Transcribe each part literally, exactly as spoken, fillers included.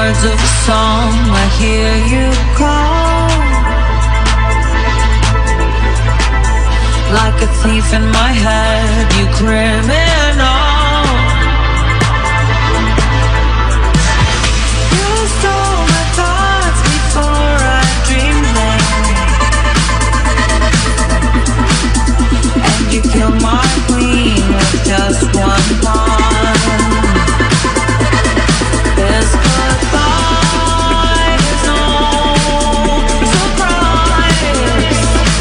words of a song, I hear you call. Like a thief in my head, you criminal. You stole my thoughts before I dreamed them, and you killed my queen with just one pawn. This goodbye is no surprise.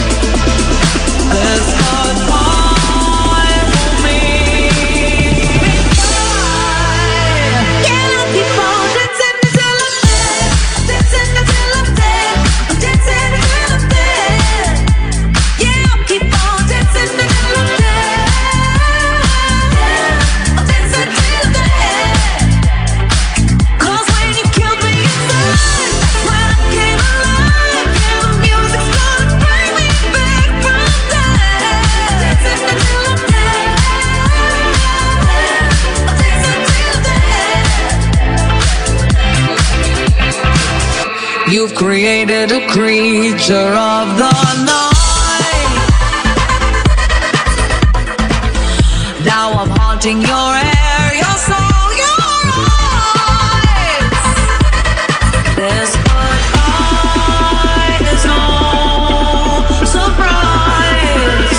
This goodbye will mean goodbye. Yeah, I'll keep on dancing until I'm dead, dancing until I'm dead, I'm dancing until I'm dead. Yeah, I'll keep on dancing until I'm dead. I'll dance until I'm dead. You've created a creature of the night. Now I'm haunting your air, your soul, your eyes. This goodbye is no surprise.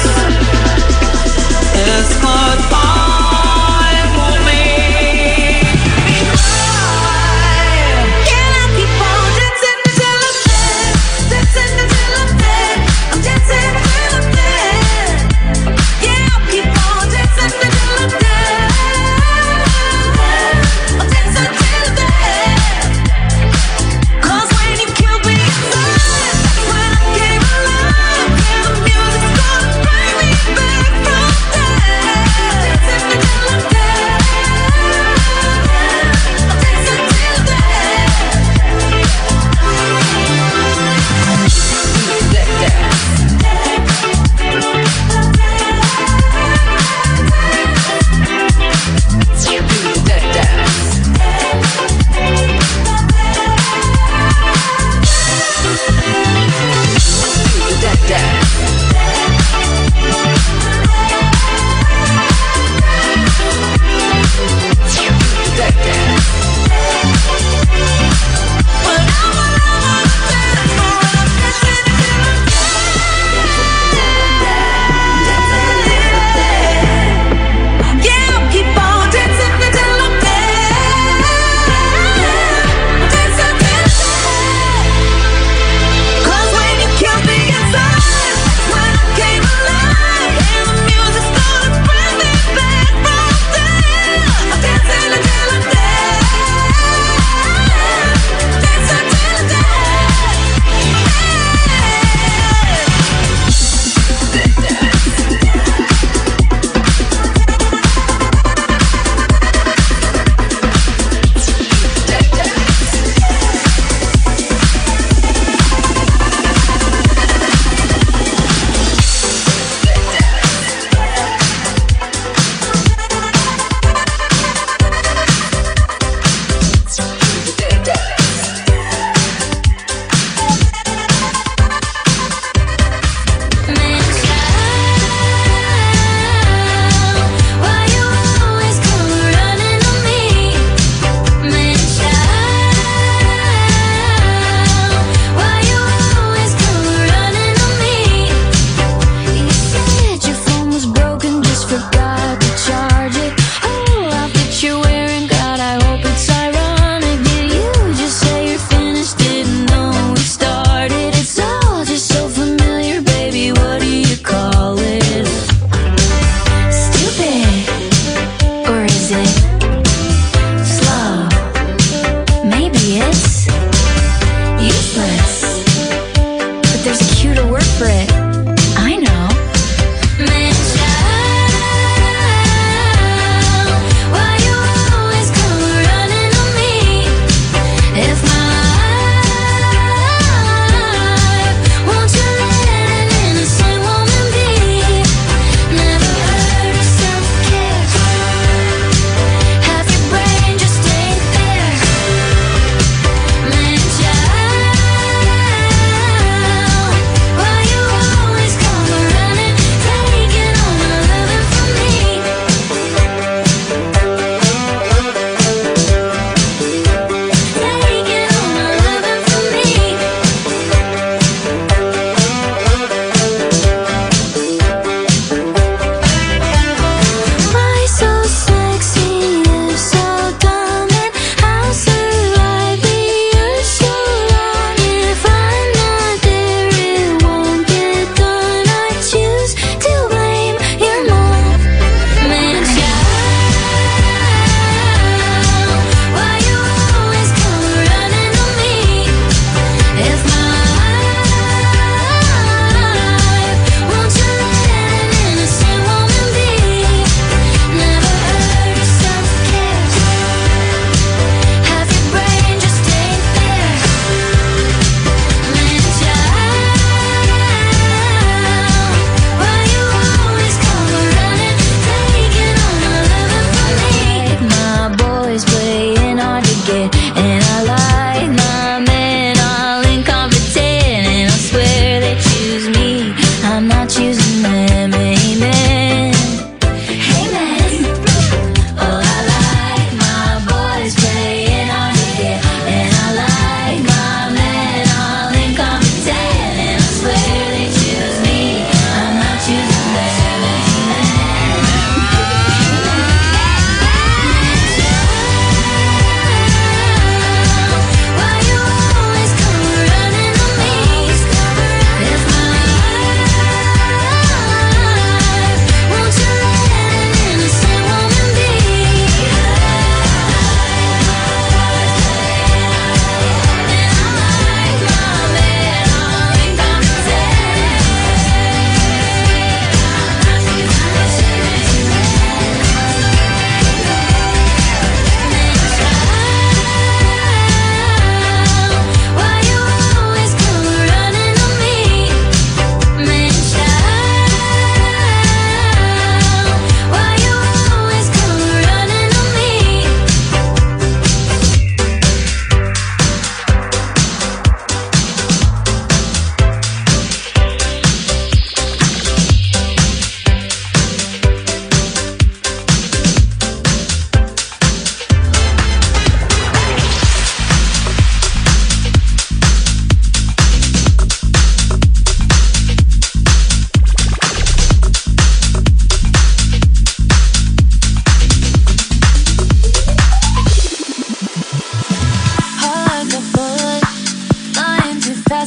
This goodbye will make me cry. Yeah, I'll keep on dancing until I'm dead, dancing until I'm dead, I'm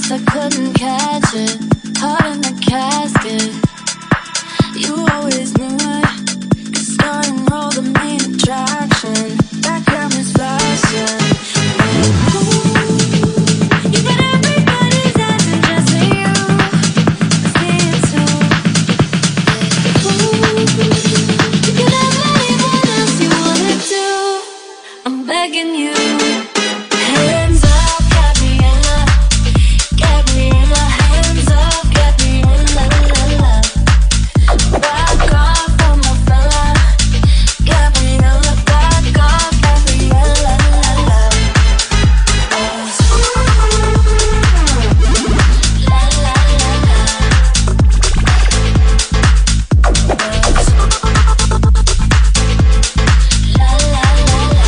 I couldn't catch it. Heart in the casket. You always knew it. Cause starting all the main attraction. That camera's flashing. You got everybody's dancing just for you. I see it too. You can have anyone else you wanna do. I'm begging you. Hands up, Gabriella. Gabriella, hands up, Gabriella. Back off from my fella. Gabriella, back off, Gabriella. La la la la. La la la la.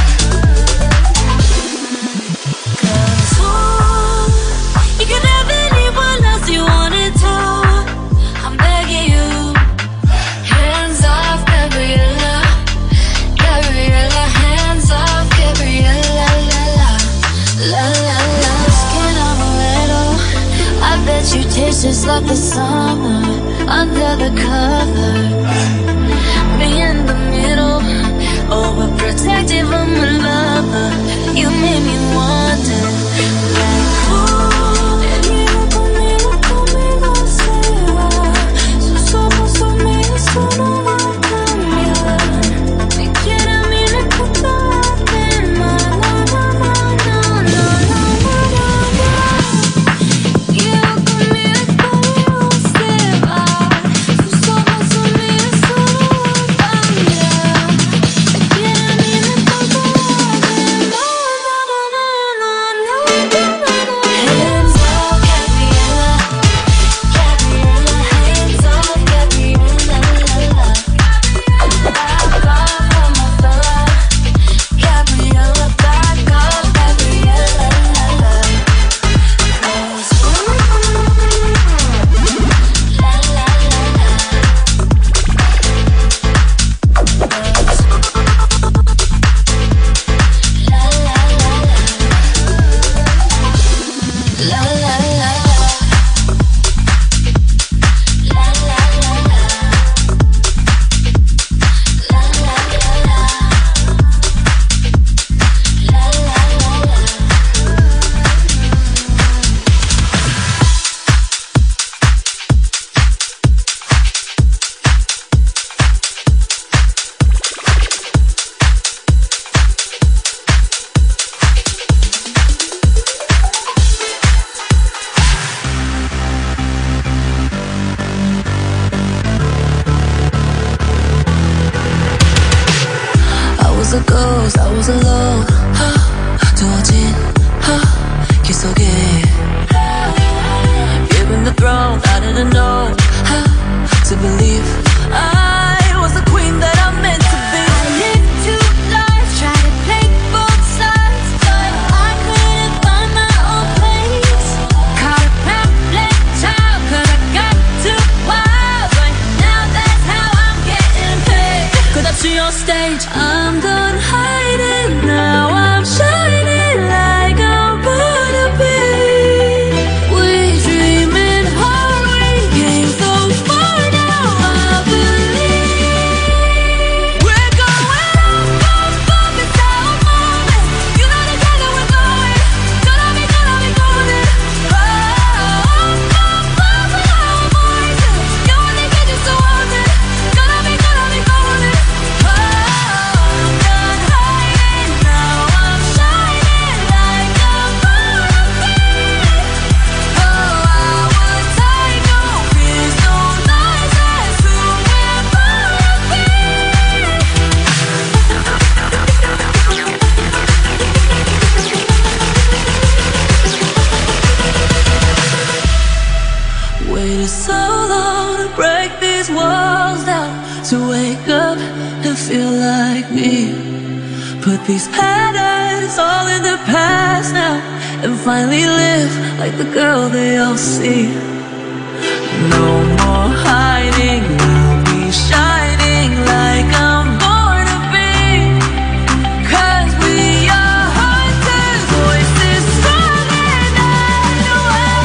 Cause ooh, you can have anyone else you wanted to. I'm begging you. Hands off, Gabriella. Gabriella, hands off, Gabriella. La la la la la. Skin on a little. I bet you taste just like the summer under the covers. Me in the middle, overprotective of my lover. You made me wonder, like, ooh, mira conmigo, conmigo se va. Sus ojos son míos, eso no va a cambiar. Ni quiere a mí le importa la pena. No, no, no, no, no, no, no, no. Mira conmigo, conmigo se va. Sus ojos son míos, eso no va a cambiar. Ni quiere a mí le importa la pena. Hands off, Gabriella. Gabriella, hands off, Gabriella. Back off from my fella. Gabriella, back off, Gabriella. Cause ooh, la la la la. La la la la. La la la la. La la la la. La la la la. La la la la. I was a ghost, I was alone. 두어진 길 속에 given the throne, I didn't know how to believe I was the queen that I'm meant to be. I lived two lives, tried to play both sides, but I couldn't find my own place. Caught a pamphlet child, 'cause I got too wild. Right now that's how I'm getting paid. 끝없이 on stage, I'm done hiding. Now I'm shining like I'm born to be. We dreaming hard, we came so far, now I believe we're going up, up, up. It's our moment. You know together we're going. Gonna be, gonna be golden. Oh, up, up, up with our voices. You only get just so often. Gonna be, gonna be golden. Oh, I'm done hiding. Now I'm shining like I'm born to be. Oh, our tiger fears no lies. That's who we're born to be. Waited so long to break these walls down, to wake up and feel like me. Put these patterns all in the past now, and finally live like the girl they all see. No more hiding, I'll be shining like I'm born to be. 'Cause we are hunters, voices strong and I know I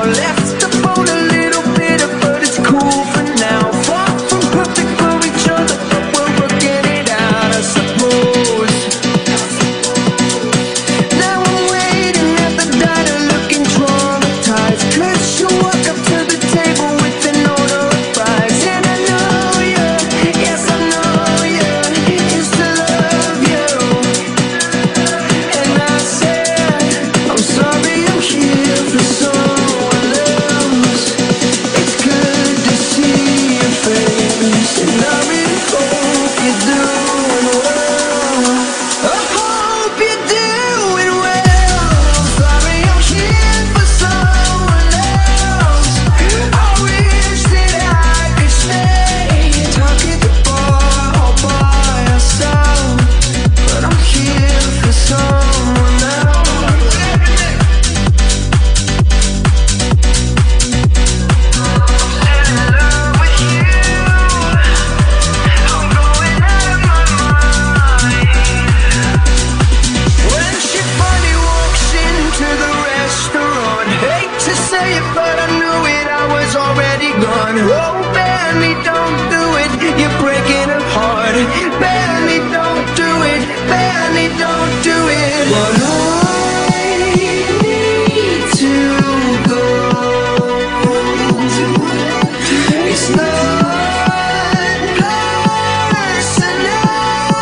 left the boat a little bitter, but it's cool for now. Far from perfect for each other, but we're working it out, I suppose. Now I'm waiting at the diner looking traumatized, 'cause you walk up to the table with an order of fries. And I know you, yes I know you, used to love you. And I said, I'm sorry, I'm here for someone else. It's good to see your face, and I really hope you're doing well. I hope you're doing well. I'm sorry, I'm here for someone else. I wish that I could stay, talk at the bar all by yourself, but I'm here for someone else. When she finally walks into the restaurant, hate to say it, but I knew it, I was already gone. Oh, Benny, don't do it, you're breaking her heart. Benny, don't do it, Benny, don't do it. But I need to go. It's not personal.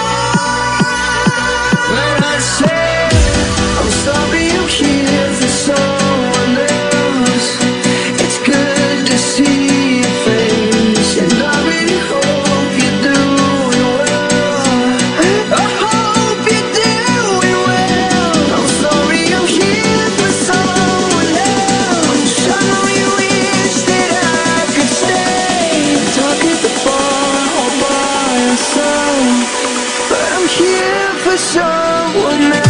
When I say I'm sorry, I'm here for someone else. It's good to see your face, and I really hope you're doing well. I hope you're doing well. I'm sorry, I'm here for someone else. I know you wish that I could stay, talk at the bar all by yourself, but I'm here for someone else.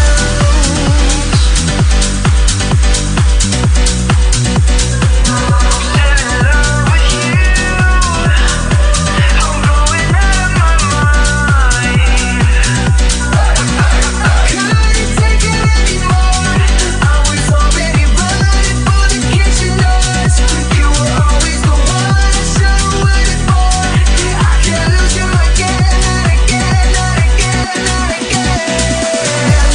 Couldn't take it anymore. I was already running for the kitchen doors. You were always the one I should've waited for. I can't lose you again, not again, not again, not again.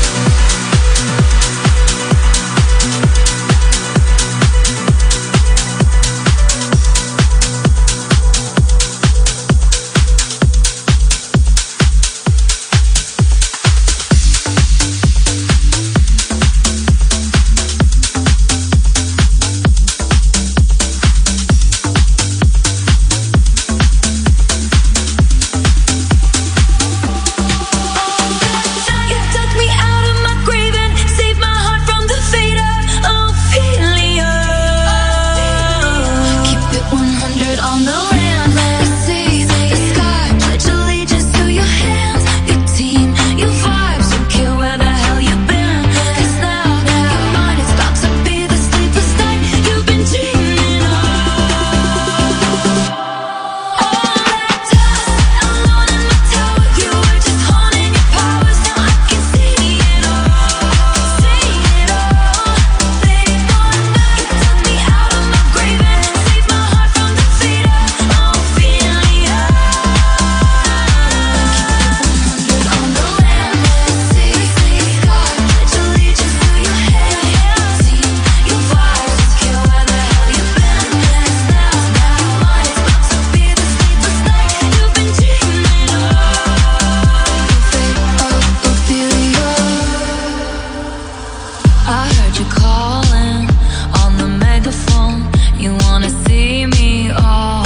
You took me out of my grave and saved my heart from the fate of Ophelia. Keep it one hundred on the land. Let's see the sky. Pledge allegiance to your hands, your team, your vibes. Don't care where the hell you've been. 'Cause now your mind is about to be the sleepless night you've been dreaming of. All that dust, alone in my tower. You were just honing your powers. Now I can see it all, see it all. They want that. You took me out of my grave and saved my heart from the fate of Ophelia. Keep it one hundred on the land. Let's see the sky. Pledge allegiance to your hands, your team, your vibes. Don't care where the hell you've been. 'Cause now your mind is about to be the sleepless night you've been dreaming of. Fate of Ophelia. I heard you calling on the megaphone. You wanna see me all